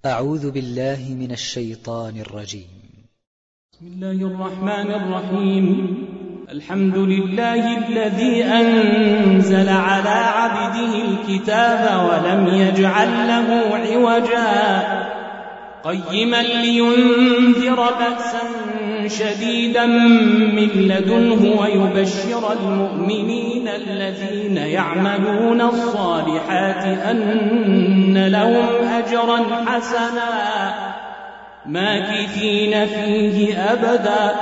أعوذ بالله من الشيطان الرجيم. بسم الله الرحمن الرحيم. الحمد لله الذي أنزل على عبده الكتاب ولم يجعل له عوجا قيما لينذر بأسا شديدا من لدنه ويبشر المؤمنين الذين يعملون الصالحات أن لهم أجرا حسنا ماكثين فيه أبدا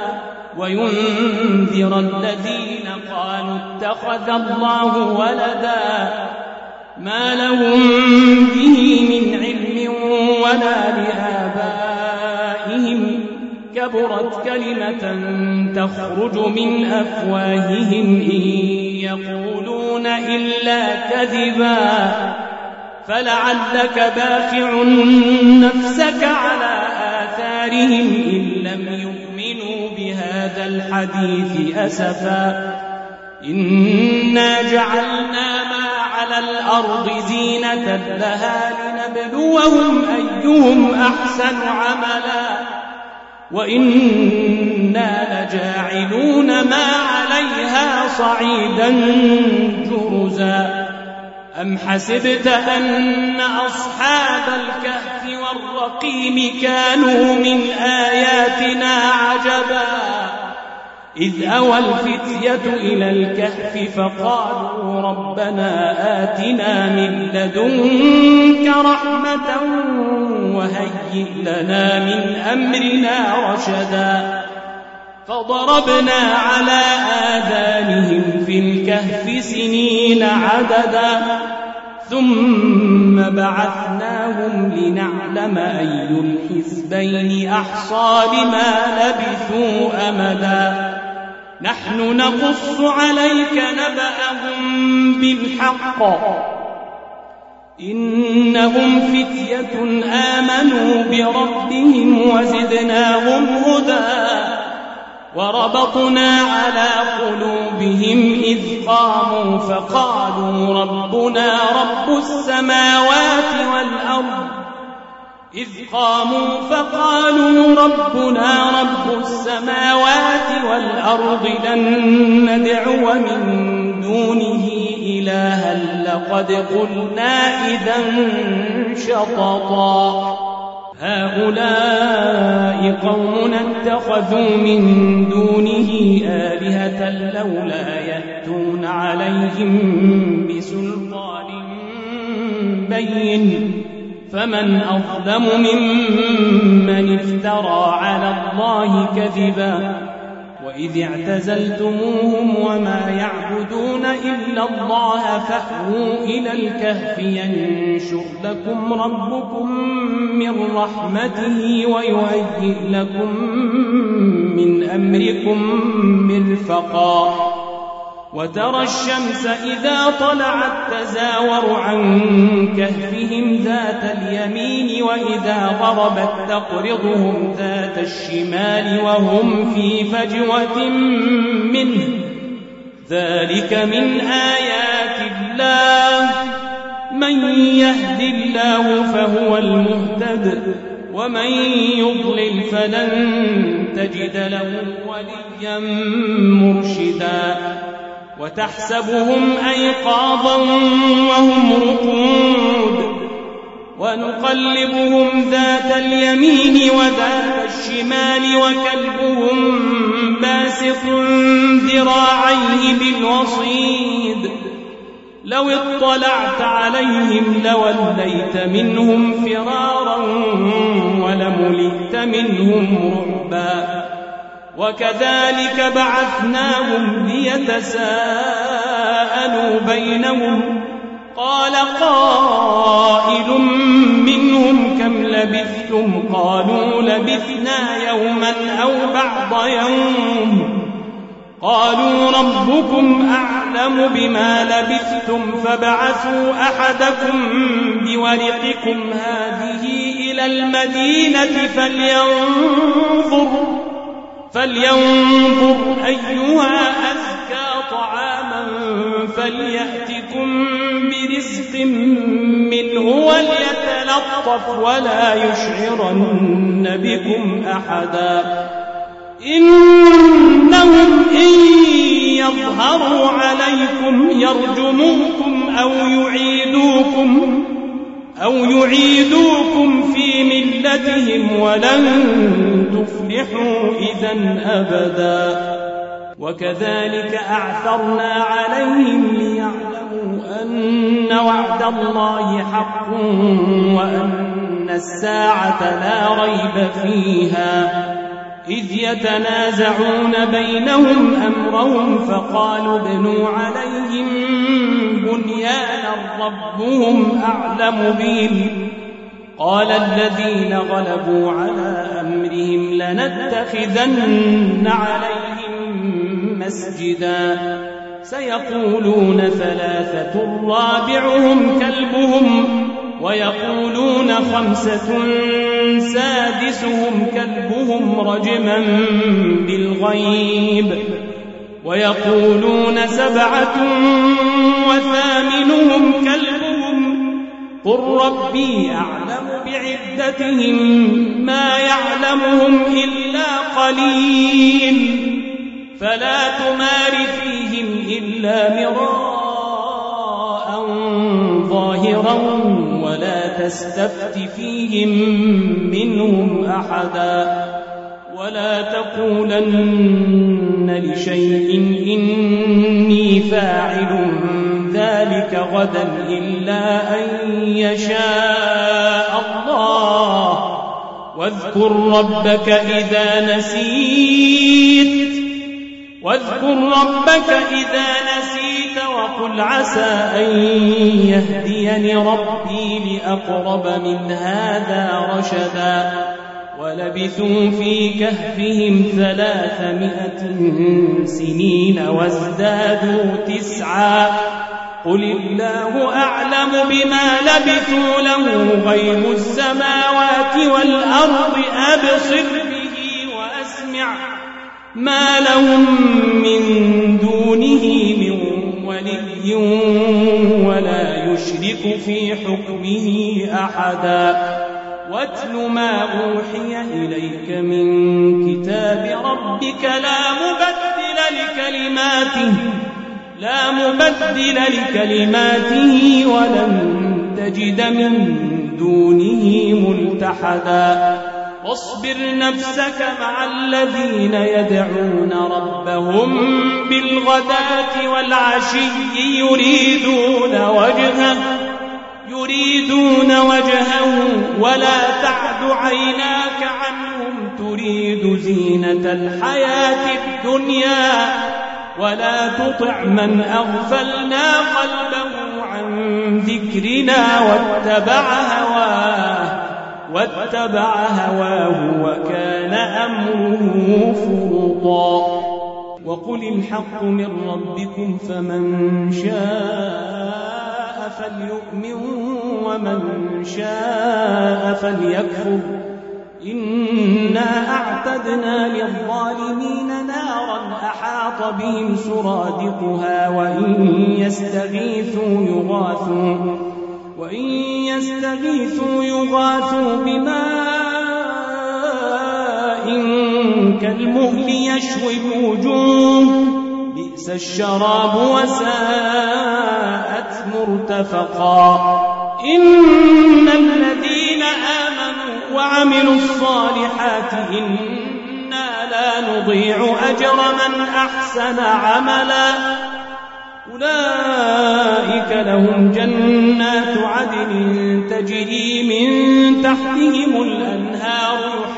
وينذر الذين قالوا اتخذ الله ولدا ما لهم به من علم ولا لآبائهم كبرت كلمة تخرج من أفواههم إن يقولون إلا كذبا فلعلك باخع نفسك على آثارهم إن لم يؤمنوا بهذا الحديث أسفا إنا جعلنا ما على الأرض زينة لها لنبلوهم أيهم أحسن عملا وإنا لجاعلون ما عليها صعيدا جرزا أم حسبت أن أصحاب الكهف والرقيم كانوا من آياتنا عجبا إذ أوى الفتية إلى الكهف فقالوا ربنا آتنا من لدنك رحمة وهيئ لنا من أمرنا رشدا فضربنا على آذانهم في الكهف سنين عددا ثم بعثناهم لنعلم أي الحزبين أحصى لما لبثوا أمدا نحن نقص عليك نبأهم بالحق إنهم فتية آمنوا بربهم وزدناهم هدى وربطنا على قلوبهم إذ قاموا فقالوا ربنا رب السماوات والأرض لن ندعو من دونه إلها لقد قلنا إذا شططا هؤلاء قوم اتخذوا من دونه آلهة لولا يأتون عليهم بسلطان بين فمن أظلم ممن افترى على الله كذبا وإذ اعتزلتموهم وما يعبدون إلا الله فأووا إلى الكهف ينشر لكم ربكم من رحمته ويهيئ لكم من أمركم مرفقا وترى الشمس إذا طلعت تزاور عن كهفهم ذات اليمين وإذا غربت تقرضهم ذات الشمال وهم في فجوة منه ذلك من آيات الله من يهد الله فهو المهتد ومن يضلل فلن تجد له وليا مرشدا وتحسبهم أيقاظا وهم رقود ونقلبهم ذات اليمين وذات الشمال وكلبهم باسط ذراعيه بالوصيد لو اطلعت عليهم لوليت منهم فرارا ولملئت منهم رعبا وكذلك بعثناهم ليتساءلوا بينهم قال قائل منهم كم لبثتم قالوا لبثنا يوما أو بعض يوم قالوا ربكم أعلم بما لبثتم فابعثوا أحدكم بورقكم هذه إلى المدينة فلينظر أيها أزكى طعاما فليأتكم برزق منه وليتلطف ولا يشعرن بكم أحدا إنهم إن يظهروا عليكم يرجموكم أو يعيدوكم في ملتهم ولن تفلحوا إذن أبدا وكذلك أعثرنا عليهم ليعلموا أن وعد الله حق وأن الساعة لا ريب فيها إذ يتنازعون بينهم أمرهم فقالوا ابنوا عليهم بنيانا ربهم أعلم بهم قال الذين غلبوا على أمرهم لنتخذن عليهم مسجدا سيقولون ثلاثة رابعهم كلبهم ويقولون 5 سادسهم كلبهم رجما بالغيب ويقولون 7 وثامنهم كلبهم قل ربي أعلم بعدتهم ما يعلمهم إلا قليل فلا تمار فيهم إلا مراء ظاهرا ولا تستفت فيهم منهم أحدا ولا تقولن لشيء إني فاعل ذلك غدا إلا أن يشاء الله واذكر ربك إذا نسيت وقل عسى أن يهديني ربي لأقرب من هذا رشدا ولبثوا في كهفهم 300 سنين وازدادوا 9 قل الله أعلم بما لبثوا له غيب السماوات والأرض أبصر به وأسمع ما لهم من دونه من ولي ولا يشرك في حكمه أحدا واتل ما أوحي إليك من كتاب ربك لا مبدل لكلماته ولن تجد من دونه ملتحدا واصبر نفسك مع الذين يدعون ربهم بالغداة والعشي يريدون وجهه ولا تعد عيناك عنهم تريد زينة الحياة الدنيا ولا تطع من أغفلنا قلبه عن ذكرنا واتبع هواه وكان أمره فرطا وقل الحق من ربكم فمن شاء فليؤمن ومن شاء فليكفر إنا أعتدنا للظالمين نارا أحاط بهم سرادقها وإن يستغيثوا يغاثوا بماء كالمهل يشوي الوجوه بئس الشراب وساءت مرتفقا إن الذين آمنوا وعملوا الصالحات إنا لا نضيع أجر من أحسن عملا أولئك لهم جنات عدن تجري من تحتهم الأنهار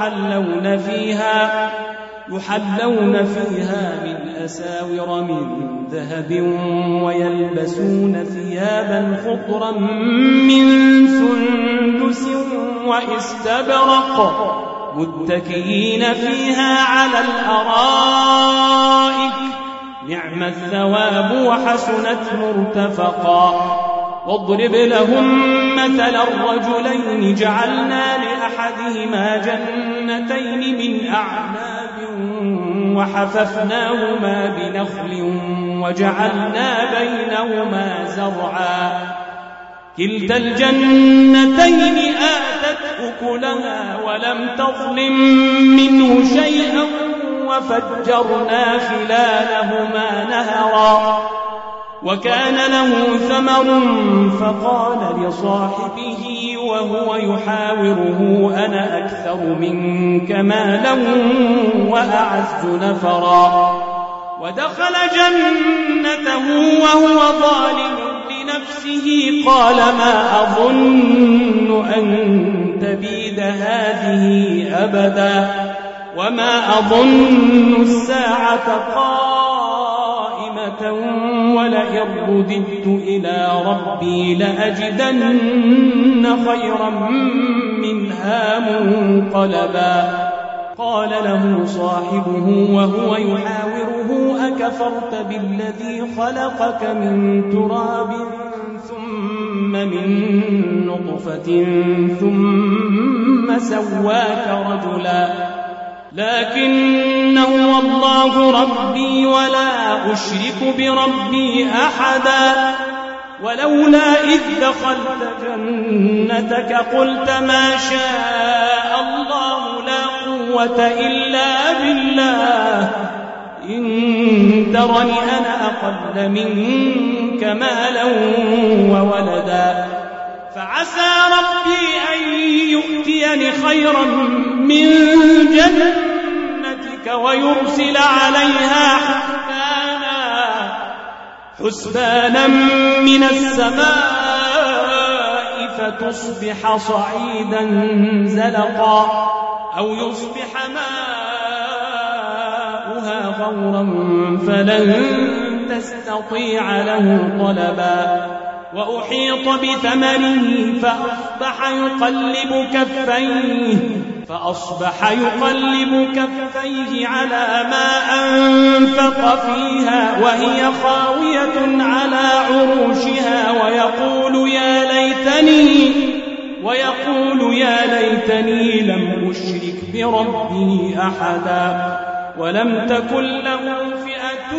يحلون فيها من أساور من ذهب ويلبسون ثيابا خضرا من سندس واستبرق متكئين فيها على الأرائك نعم الثواب وحسنت مرتفقا واضرب لهم مثل الرجلين جعلنا لأحدهما جنتين من أعناب وحففناهما بنخل وجعلنا بينهما زرعا كلتا الجنتين آتت أكلها ولم تظلم منه شيئا وفجرنا خلالهما نهرا وكان له ثمر فقال لصاحبه وهو يحاوره أنا أكثر منك مالا وأعز نفرا ودخل جنته وهو ظالم لنفسه قال ما أظن أن تبيد هذه أبدا وما أظن الساعة قائمة ولئن رددت إلى ربي لأجدن خيرا منها منقلبا قال له صاحبه وهو يحاوره أكفرت بالذي خلقك من تراب ثم من نطفة ثم سواك رجلا لكن هو الله ربي ولا أشرك بربي أحدا ولولا إذ دخلت جنتك قلت ما شاء الله لا قوة إلا بالله إن ترني أنا أقل منك مالا وولدا فعسى ربي أن يؤتيني خيرا من جنتك ويرسل عليها حسبانا من السماء فتصبح صعيدا زلقا أو يصبح ماؤها غورا فلن تستطيع له طلبا وأحيط بثمره فأصبح يقلب كفيه على ما أنفق فيها وهي خاوية على عروشها ويقول يا ليتني لم أشرك بربي أحدا ولم تكن له فئة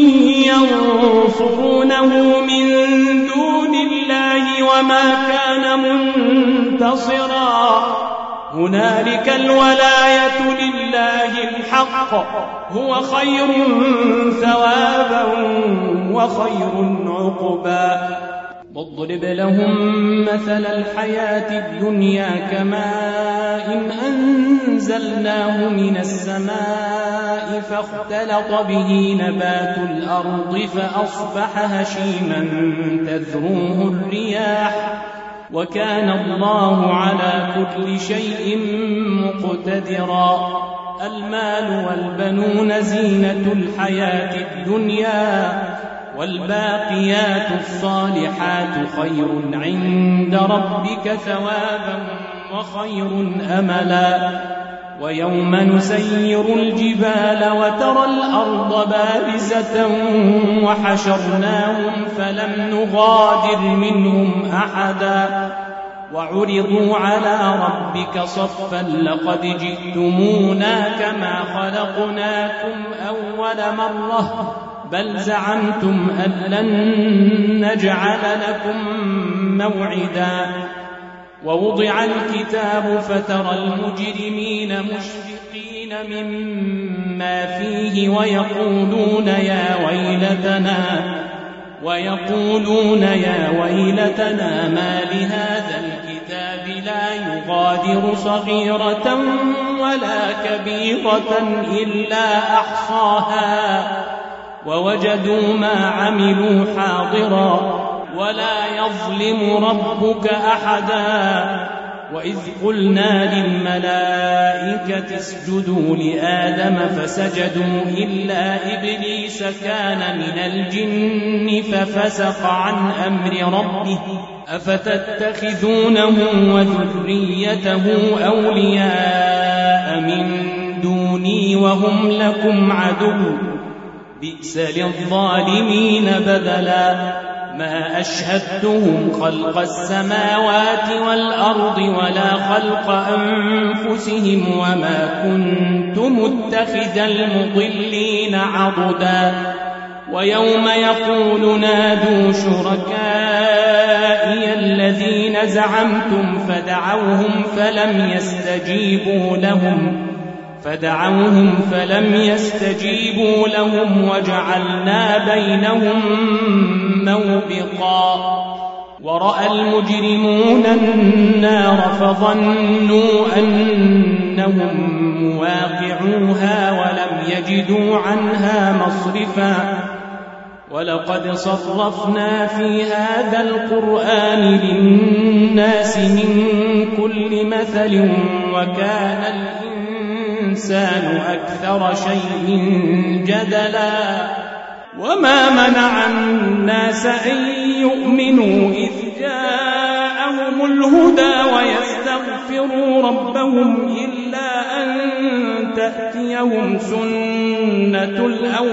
ينصرونه من دون الله وما كان منتصرا هنالك الولاية لله الحق هو خير ثوابا وخير عقبا واضرب لهم مثل الحياة الدنيا كماء أنزلناه من السماء فاختلط به نبات الأرض فأصبح هشيما تذروه الرياح وكان الله على كل شيء مقتدرا المال والبنون زينة الحياة الدنيا والباقيات الصالحات خير عند ربك ثوابا وخير أملا ويوم نسير الجبال وترى الأرض بارزة وحشرناهم فلم نغادر منهم أحدا وعرضوا على ربك صفا لقد جئتمونا كما خلقناكم أول مرة بل زعمتم أن لن نجعل لكم موعدا ووضع الكتاب فترى المجرمين مشفقين مما فيه ويقولون يا ويلتنا ما لهذا الكتاب لا يغادر صغيرة ولا كبيرة إلا أحصاها ووجدوا ما عملوا حاضرا ولا يظلم ربك أحدا وإذ قلنا للملائكة اسجدوا لآدم فسجدوا إلا إبليس كان من الجن ففسق عن أمر ربه أفتتخذونه وذريته أولياء من دوني وهم لكم عدو بئس للظالمين بدلا ما أشهدتهم خلق السماوات والأرض ولا خلق أنفسهم وما كنت متخذ المضلين عضدا ويوم يقول نادوا شركائي الذين زعمتم فدعوهم فلم يستجيبوا لهم وجعلنا بينهم موبقا ورأى المجرمون النار فظنوا أنهم مواقعوها ولم يجدوا عنها مصرفا ولقد صرفنا في هذا القرآن للناس من كل مثل وكان الإنسان أكثر شيء جدلا وما منع الناس أن يؤمنوا إذ جاءهم الهدى ويستغفروا ربهم إلا أن تأتيهم سنة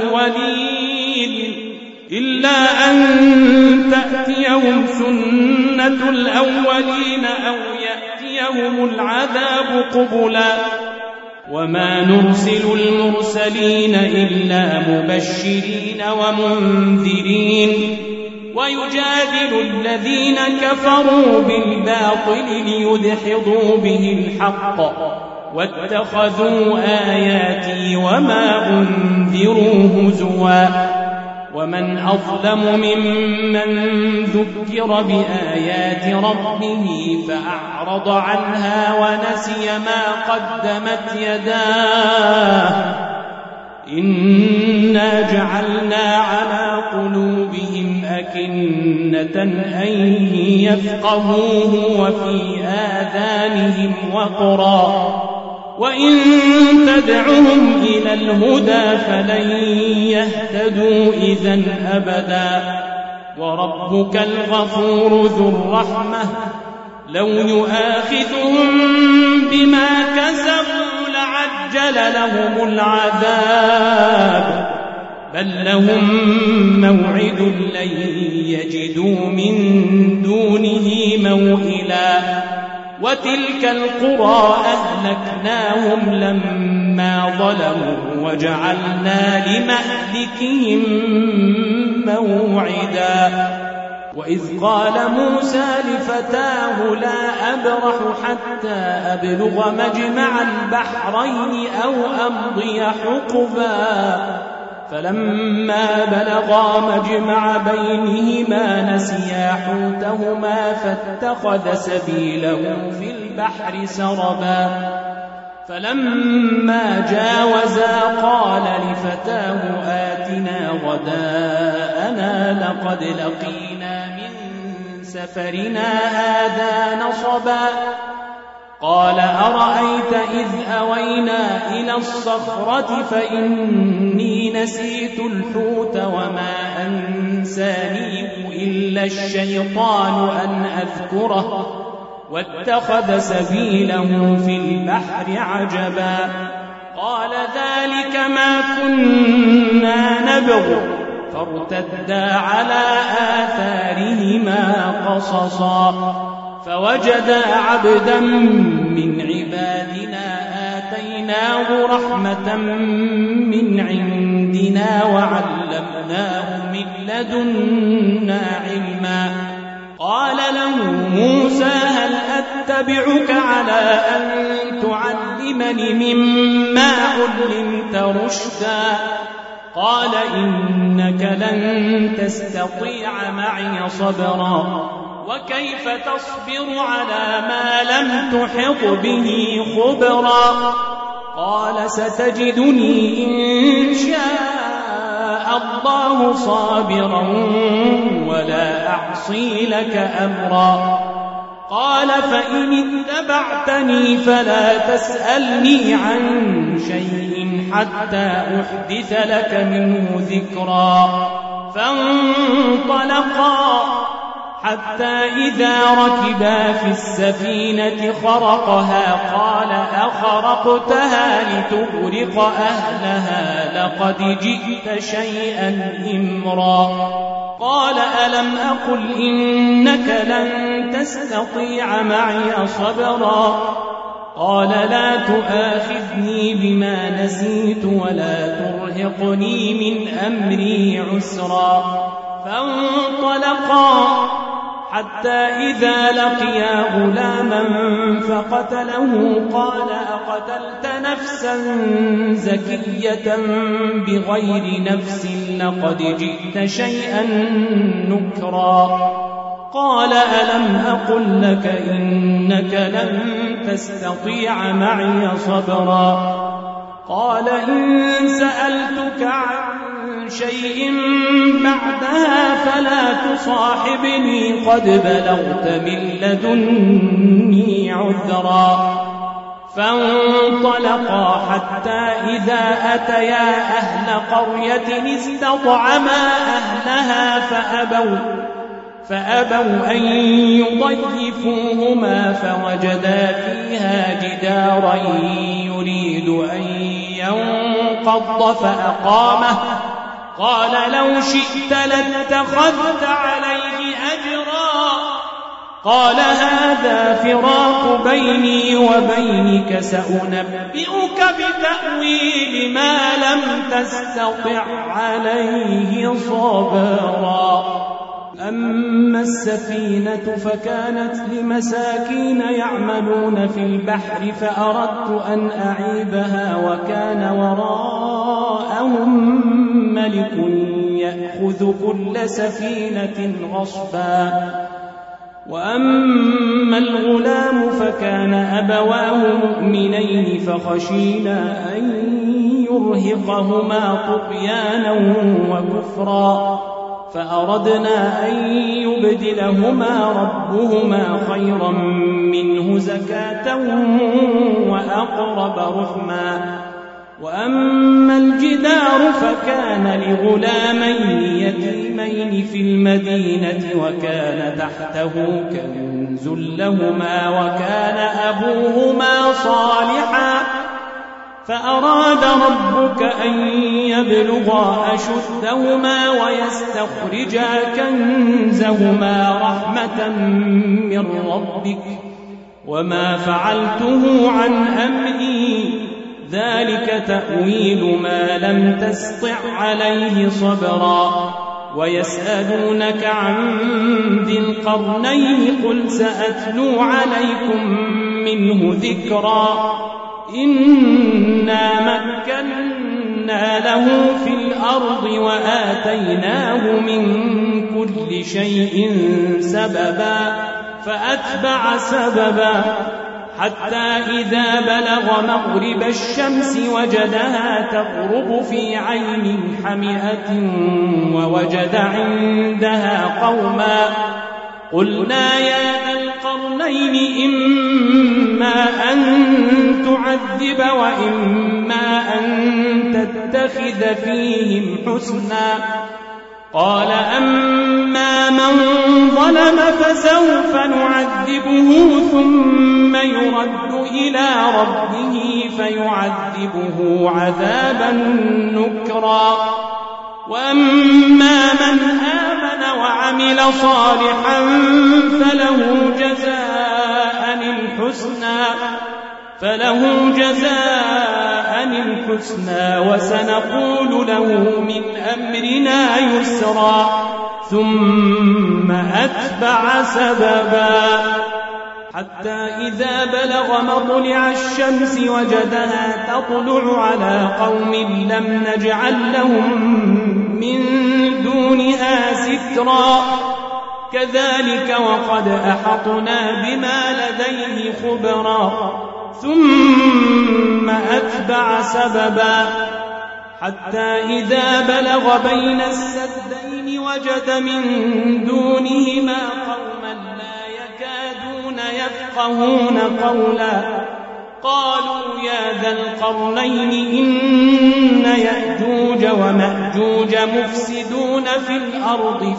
الأولين أو يأتيهم العذاب قبلا وما نرسل المرسلين إلا مبشرين ومنذرين ويجادل الذين كفروا بالباطل ليدحضوا به الحق واتخذوا آياتي وما أنذروا هزوا ومن أظلم ممن ذكر بآيات ربه فأعرض عنها ونسي ما قدمت يداه إنا جعلنا على قلوبهم أكنة أن يفقهوه وفي آذانهم وقرا وإن تدعهم إلى الهدى فلن يهتدوا إذن أبدا وربك الغفور ذو الرحمة لو يؤاخذهم بما كسبوا لعجل لهم العذاب بل لهم موعد لن يجدوا من دونه موئلا وتلك القرى أهلكناهم لما ظلموا وجعلنا لمهلكهم موعدا وإذ قال موسى لفتاه لا أبرح حتى أبلغ مجمع البحرين أو أمضي حقبا فلما بلغا مجمع بينهما نسيا حوتهما فاتخذ سبيله في البحر سربا فلما جاوزا قال لفتاه آتنا غداءنا لقد لقينا من سفرنا هذا نصبا قال أرأيت إذ أوينا إلى الصخرة فإني نسيت الحوت وما أنسانيه إلا الشيطان أن أذكره واتخذ سبيله في البحر عجبا قال ذلك ما كنا نبغ فارتدا على آثارهما قصصا فوجدا عبدا من عبادنا آتيناه رحمة من عندنا وعلمناه من لدنا علما قال له موسى هل أتبعك على أن تعلمني مما علمت رشدا قال إنك لن تستطيع معي صبرا وكيف تصبر على ما لم تحط به خبرا قال ستجدني إن شاء الله صابرا ولا أعصي لك أمرا قال فإن اتبعتني فلا تسألني عن شيء حتى أحدث لك منه ذكرا فانطلقا حتى إذا ركبا في السفينة خرقها قال أخرقتها لتغرق أهلها لقد جئت شيئا إمرا قال ألم أقل إنك لن تستطيع معي صبرا قال لا تؤاخذني بما نسيت ولا ترهقني من أمري عسرا فانطلقا حتى إذا لقيا غلاما فقتله قال أقتلت نفسا زكية بغير نفس لقد جئت شيئا نكرا قال ألم أقل لك إنك لن تستطيع معي صبرا قال إن سألتك عن شيء بعدها فلا تصاحبني قد بلغت من لدني عذرا فانطلقا حتى إذا أتيا أهل قرية استطعما أهلها فأبوا أن يضيفوهما فوجدا فيها جدارا يريد أن ينقض فأقامه قال لو شئت لاتخذت عليه أجرا قال هذا فراق بيني وبينك سأنبئك بتأويل ما لم تستطع عليه صبرا أما السفينة فكانت لمساكين يعملون في البحر فأردت أن أعيبها وكان وراءهم ملك يأخذ كل سفينة غصبا وأما الغلام فكان أبواه مؤمنين فخشينا أن يرهقهما طغيانا وكفرا فأردنا أن يبدلهما ربهما خيرا منه زكاة وأقرب رحما وأما الجدار فكان لغلامين يتيمين في المدينة وكان تحته كنز لهما وكان أبوهما صالحا فأراد ربك أن يبلغا أشدهما ويستخرجا كنزهما رحمة من ربك وما فعلته عن أمري ذلك تأويل ما لم تسطع عليه صبرا ويسألونك عن ذي القرنين قل سأتلو عليكم منه ذكرا إنا مكنا له في الأرض وآتيناه من كل شيء سببا فأتبع سببا حتى إذا بلغ مغرب الشمس وجدها تغرب في عين حمئة ووجد عندها قوما قلنا يا ذا القرنين إما أن تعذب وإما أن تتخذ فيهم حسنا قال أما من ظلم فسوف نعذبه ثم يرد إلى ربه فيعذبه عذابا نكرا وأما من آمن وعمل صالحا فله جزاء الحسنى وسنقول له من أمرنا يسرا ثم أتبع سببا حتى إذا بلغ مطلع الشمس وجدها تطلع على قوم لم نجعل لهم من دونها سترا كذلك وقد أحطنا بما لديه خبرا ثم أتبع سببا حتى إذا بلغ بين السدين وجد من دونهما قوما لا يكادون يفقهون قولا قالوا يا ذا القرنين إن يأجوج ومأجوج مفسدون في الأرض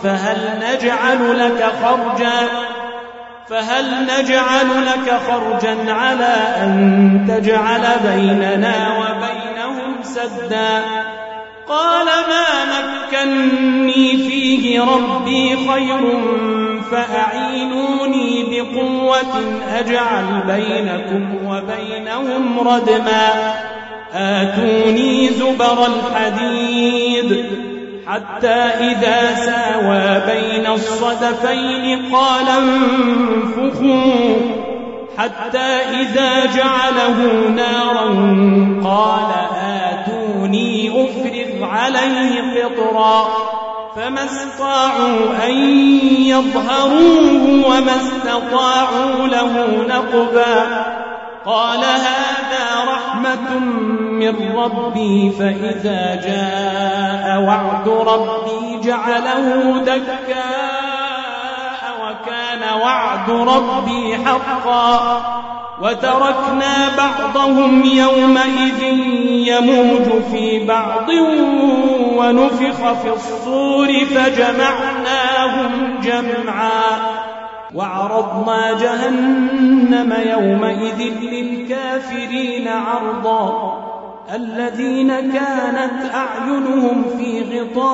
فهل نجعل لك خرجا على أن تجعل بيننا وبينهم سدا قال ما مكني فيه ربي خير فأعينوني بقوة أجعل بينكم وبينهم ردما آتوني زبر الحديد حتى إذا ساوى بين الصدفين قال انفخوا حتى إذا جعله نارا قال آتوني أفرغ عليه قطرا فما استطاعوا أن يظهروه وما استطاعوا له نقبا قال هذا رحمة من ربي فإذا جاء وعد ربي جعله دكا وكان وعد ربي حقا وتركنا بعضهم يومئذ يموج في بعض ونفخ في الصور فجمعناهم جمعا وعرضنا جهنم يومئذ للكافرين عرضا الذين كانت أعينهم في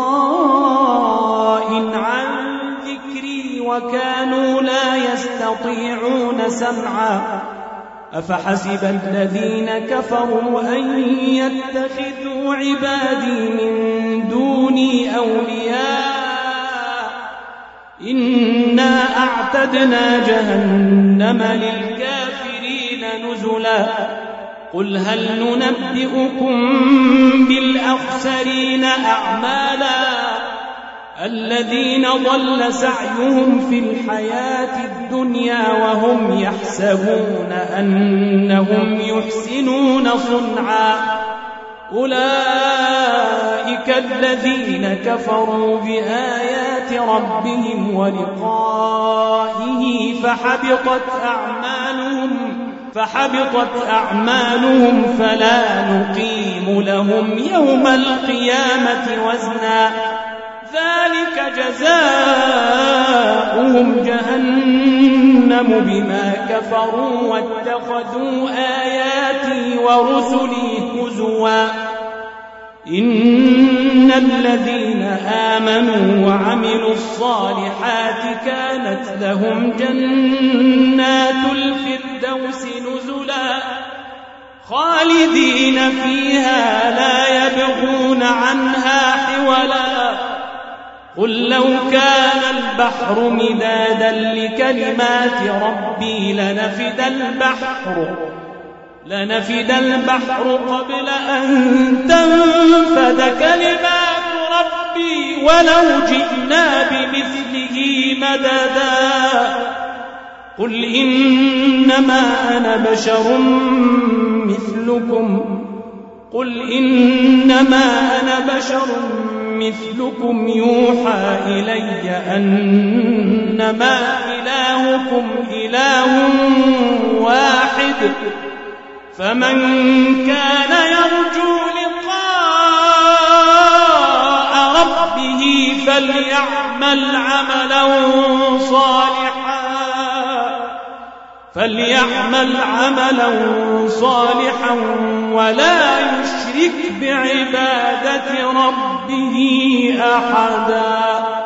غطاء عن ذكري وكانوا لا يستطيعون سمعا أفحسب الذين كفروا أن يتخذوا عبادي من دوني أولياء إنا أعتدنا جهنم للكافرين نزلا قل هل ننبئكم بالأخسرين أعمالا الذين ضل سعيهم في الحياة الدنيا وهم يحسبون أنهم يحسنون صنعا أولئك الذين كفروا بآيات ربهم ولقائه فحبطت أعمالهم فلا نقيم لهم يوم القيامة وزنا ذلك جزاؤهم جهنم بما كفروا واتخذوا آياتي ورسلي هزوا إن الذين آمنوا وعملوا الصالحات كانت لهم جنات الفردوس نزلا خالدين فيها لا يبغون عنها حولا قل لو كان البحر مدادا لكلمات ربي لنفد البحر قبل أن تنفد كلمات ربي ولو جئنا بمثله مددا قل إنما أنا بشر مثلكم يوحى إلي أنما إلهكم إله واحد فمن كان يرجو لقاء ربه فليعمل عملا صالحا ولا يشرك بعبادة ربه أحدا.